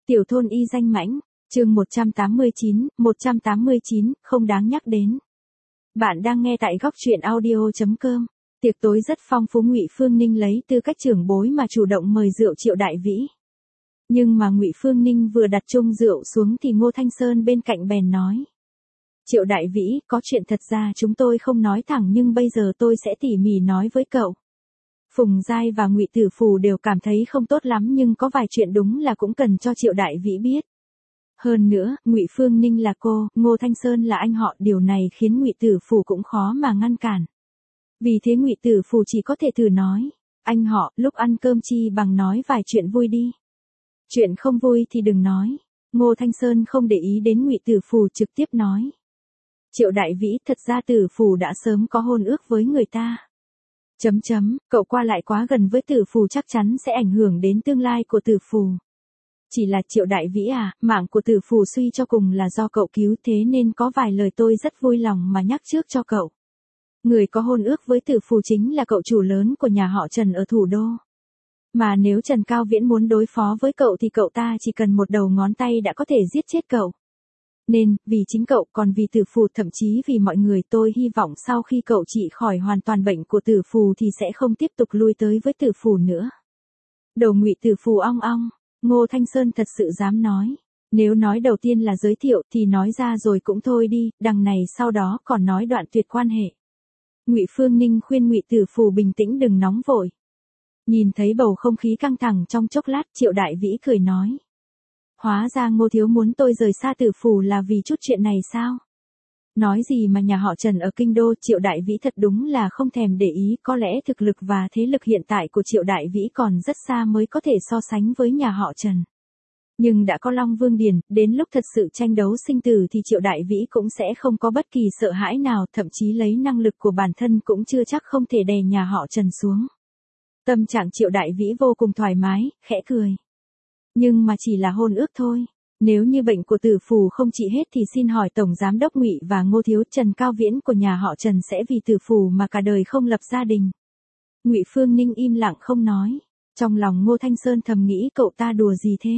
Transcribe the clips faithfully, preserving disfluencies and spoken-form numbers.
Tiểu thôn y danh mãnh, chương một trăm tám mươi chín, một trăm tám mươi chín, không đáng nhắc đến. Bạn đang nghe tại góc truyện audio chấm com. Tiệc tối rất phong phú, Ngụy Phương Ninh lấy tư cách trưởng bối mà chủ động mời rượu Triệu Đại Vĩ. Nhưng mà Ngụy Phương Ninh vừa đặt chung rượu xuống thì Ngô Thanh Sơn bên cạnh bèn nói: Triệu Đại Vĩ, có chuyện thật ra chúng tôi không nói thẳng nhưng bây giờ tôi sẽ tỉ mỉ nói với cậu. Phùng Giai và Ngụy Tử Phù đều cảm thấy không tốt lắm nhưng có vài chuyện đúng là cũng cần cho Triệu Đại Vĩ biết. Hơn nữa, Ngụy Phương Ninh là cô, Ngô Thanh Sơn là anh họ, điều này khiến Ngụy Tử Phù cũng khó mà ngăn cản. Vì thế Ngụy Tử Phù chỉ có thể thử nói: Anh họ, lúc ăn cơm chi bằng nói vài chuyện vui đi. Chuyện không vui thì đừng nói. Ngô Thanh Sơn không để ý đến Ngụy Tử Phù, trực tiếp nói: Triệu Đại Vĩ, thật ra Tử Phù đã sớm có hôn ước với người ta. Chấm chấm, cậu qua lại quá gần với Tử Phù chắc chắn sẽ ảnh hưởng đến tương lai của Tử Phù. Chỉ là Triệu Đại Vĩ à, mạng của Tử Phù suy cho cùng là do cậu cứu, thế nên có vài lời tôi rất vui lòng mà nhắc trước cho cậu. Người có hôn ước với Tử Phù chính là cậu chủ lớn của nhà họ Trần ở thủ đô. Mà nếu Trần Cao Viễn muốn đối phó với cậu thì cậu ta chỉ cần một đầu ngón tay đã có thể giết chết cậu. Nên, vì chính cậu, còn vì Tử Phù, thậm chí vì mọi người, tôi hy vọng sau khi cậu trị khỏi hoàn toàn bệnh của Tử Phù thì sẽ không tiếp tục lui tới với Tử Phù nữa. Đầu Ngụy Tử Phù ong ong, Ngô Thanh Sơn thật sự dám nói. Nếu nói đầu tiên là giới thiệu thì nói ra rồi cũng thôi đi, đằng này sau đó còn nói đoạn tuyệt quan hệ. Ngụy Phương Ninh khuyên Ngụy Tử Phù bình tĩnh, đừng nóng vội. Nhìn thấy bầu không khí căng thẳng trong chốc lát, Triệu Đại Vĩ cười nói: Hóa ra Ngô thiếu muốn tôi rời xa Tử Phù là vì chút chuyện này sao? Nói gì mà nhà họ Trần ở kinh đô, Triệu Đại Vĩ thật đúng là không thèm để ý, có lẽ thực lực và thế lực hiện tại của Triệu Đại Vĩ còn rất xa mới có thể so sánh với nhà họ Trần. Nhưng đã có Long Vương Điền, đến lúc thật sự tranh đấu sinh tử thì Triệu Đại Vĩ cũng sẽ không có bất kỳ sợ hãi nào, thậm chí lấy năng lực của bản thân cũng chưa chắc không thể đè nhà họ Trần xuống. Tâm trạng Triệu Đại Vĩ vô cùng thoải mái, khẽ cười. Nhưng mà chỉ là hôn ước thôi. Nếu như bệnh của Tử Phù không trị hết thì xin hỏi Tổng Giám đốc Ngụy và Ngô thiếu, Trần Cao Viễn của nhà họ Trần sẽ vì Tử Phù mà cả đời không lập gia đình. Ngụy Phương Ninh im lặng không nói. Trong lòng Ngô Thanh Sơn thầm nghĩ cậu ta đùa gì thế?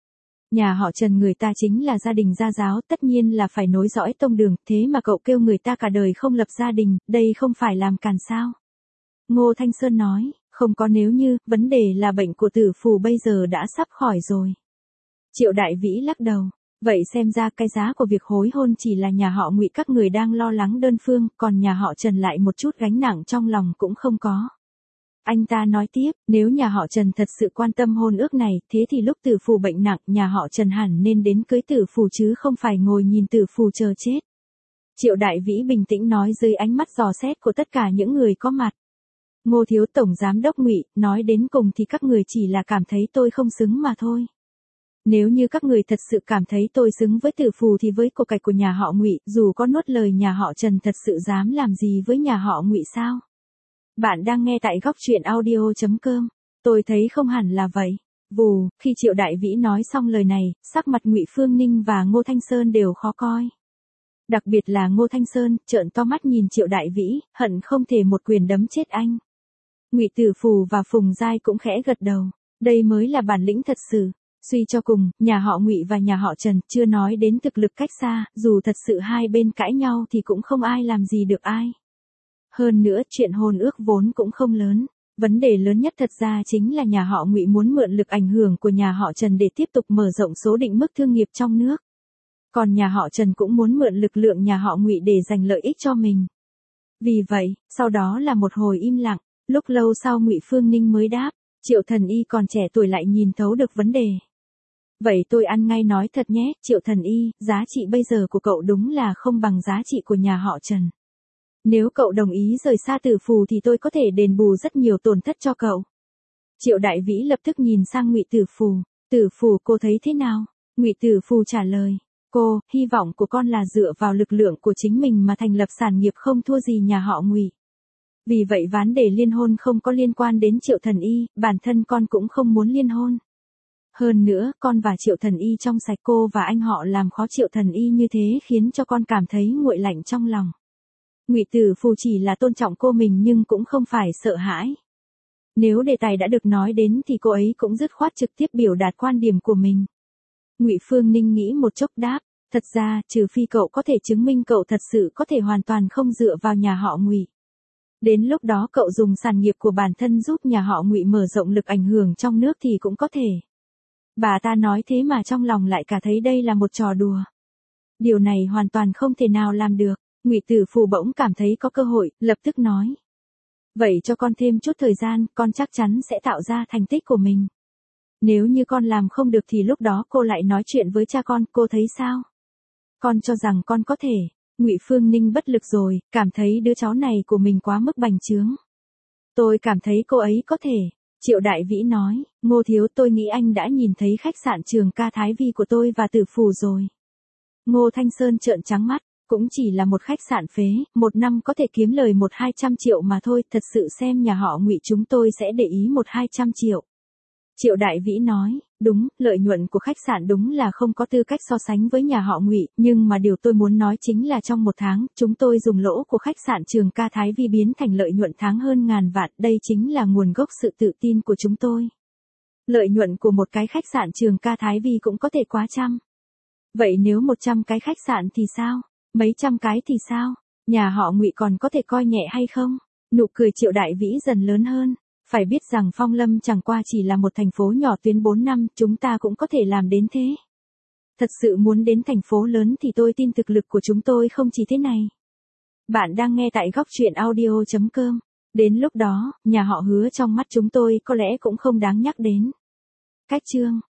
Nhà họ Trần người ta chính là gia đình gia giáo, tất nhiên là phải nối dõi tông đường, thế mà cậu kêu người ta cả đời không lập gia đình, đây không phải làm càn sao? Ngô Thanh Sơn nói: Không có nếu như, vấn đề là bệnh của Tử Phù bây giờ đã sắp khỏi rồi. Triệu Đại Vĩ lắc đầu: Vậy xem ra cái giá của việc hối hôn chỉ là nhà họ Ngụy các người đang lo lắng đơn phương, còn nhà họ Trần lại một chút gánh nặng trong lòng cũng không có. Anh ta nói tiếp: Nếu nhà họ Trần thật sự quan tâm hôn ước này, thế thì lúc Tử Phù bệnh nặng, nhà họ Trần hẳn nên đến cưới Tử Phù chứ không phải ngồi nhìn Tử Phù chờ chết. Triệu Đại Vĩ bình tĩnh nói dưới ánh mắt dò xét của tất cả những người có mặt. Ngô thiếu, Tổng Giám đốc Ngụy, nói đến cùng thì các người chỉ là cảm thấy tôi không xứng mà thôi. Nếu như các người thật sự cảm thấy tôi xứng với Tử Phù thì với của cải của nhà họ Ngụy, dù có nuốt lời nhà họ Trần thật sự dám làm gì với nhà họ Ngụy sao? Bạn đang nghe tại góc truyện audio chấm com. Tôi thấy không hẳn là vậy. Vù, khi Triệu Đại Vĩ nói xong lời này, sắc mặt Ngụy Phương Ninh và Ngô Thanh Sơn đều khó coi. Đặc biệt là Ngô Thanh Sơn, trợn to mắt nhìn Triệu Đại Vĩ, hận không thể một quyền đấm chết anh. Ngụy Tử Phù và Phùng Giai cũng khẽ gật đầu. Đây mới là bản lĩnh thật sự. Suy cho cùng, nhà họ Ngụy và nhà họ Trần, chưa nói đến thực lực cách xa, dù thật sự hai bên cãi nhau thì cũng không ai làm gì được ai. Hơn nữa, chuyện hôn ước vốn cũng không lớn. Vấn đề lớn nhất thật ra chính là nhà họ Ngụy muốn mượn lực ảnh hưởng của nhà họ Trần để tiếp tục mở rộng số định mức thương nghiệp trong nước. Còn nhà họ Trần cũng muốn mượn lực lượng nhà họ Ngụy để giành lợi ích cho mình. Vì vậy, sau đó là một hồi im lặng, lúc lâu sau Ngụy Phương Ninh mới đáp: Triệu Thần Y còn trẻ tuổi lại nhìn thấu được vấn đề. Vậy tôi ăn ngay nói thật nhé, Triệu Thần Y, giá trị bây giờ của cậu đúng là không bằng giá trị của nhà họ Trần. Nếu cậu đồng ý rời xa Tử Phù thì tôi có thể đền bù rất nhiều tổn thất cho cậu. Triệu Đại Vĩ lập tức nhìn sang Ngụy Tử Phù: Tử Phù, cô thấy thế nào? Ngụy Tử Phù trả lời: Cô, hy vọng của con là dựa vào lực lượng của chính mình mà thành lập sản nghiệp không thua gì nhà họ Ngụy. Vì vậy vấn đề liên hôn không có liên quan đến Triệu Thần Y, bản thân con cũng không muốn liên hôn. Hơn nữa, con và Triệu Thần Y trong sạch, cô và anh họ làm khó Triệu Thần Y như thế khiến cho con cảm thấy nguội lạnh trong lòng. Ngụy Tử Phù chỉ là tôn trọng cô mình nhưng cũng không phải sợ hãi. Nếu đề tài đã được nói đến thì cô ấy cũng dứt khoát trực tiếp biểu đạt quan điểm của mình. Ngụy Phương Ninh nghĩ một chốc đáp, thật ra, trừ phi cậu có thể chứng minh cậu thật sự có thể hoàn toàn không dựa vào nhà họ Ngụy. Đến lúc đó cậu dùng sản nghiệp của bản thân giúp nhà họ Ngụy mở rộng lực ảnh hưởng trong nước thì cũng có thể. Bà ta nói thế mà trong lòng lại cả thấy đây là một trò đùa. Điều này hoàn toàn không thể nào làm được. Ngụy Tử Phù bỗng cảm thấy có cơ hội, lập tức nói. Vậy cho con thêm chút thời gian, con chắc chắn sẽ tạo ra thành tích của mình. Nếu như con làm không được thì lúc đó cô lại nói chuyện với cha con, cô thấy sao? Con cho rằng con có thể. Ngụy Phương Ninh bất lực rồi, cảm thấy đứa cháu này của mình quá mức bành trướng. Tôi cảm thấy cô ấy có thể. Triệu Đại Vĩ nói, Ngô Thiếu, tôi nghĩ anh đã nhìn thấy khách sạn Trường Ca Thái Vi của tôi và Tử Phù rồi. Ngô Thanh Sơn trợn trắng mắt, cũng chỉ là một khách sạn phế, một năm có thể kiếm lời một hai trăm triệu mà thôi, thật sự xem nhà họ Ngụy chúng tôi sẽ để ý một hai trăm triệu. Triệu Đại Vĩ nói, đúng, lợi nhuận của khách sạn đúng là không có tư cách so sánh với nhà họ Ngụy, nhưng mà điều tôi muốn nói chính là trong một tháng, chúng tôi dùng lỗ của khách sạn Trường Ca Thái Vi biến thành lợi nhuận tháng hơn ngàn vạn, đây chính là nguồn gốc sự tự tin của chúng tôi. Lợi nhuận của một cái khách sạn Trường Ca Thái Vi cũng có thể quá trăm. Vậy nếu một trăm cái khách sạn thì sao? Mấy trăm cái thì sao? Nhà họ Ngụy còn có thể coi nhẹ hay không? Nụ cười Triệu Đại Vĩ dần lớn hơn. Phải biết rằng Phong Lâm chẳng qua chỉ là một thành phố nhỏ tuyến bốn năm, chúng ta cũng có thể làm đến thế. Thật sự muốn đến thành phố lớn thì tôi tin thực lực của chúng tôi không chỉ thế này. Bạn đang nghe tại góc truyện audio chấm com. Đến lúc đó, nhà họ Hứa trong mắt chúng tôi có lẽ cũng không đáng nhắc đến. Cách chương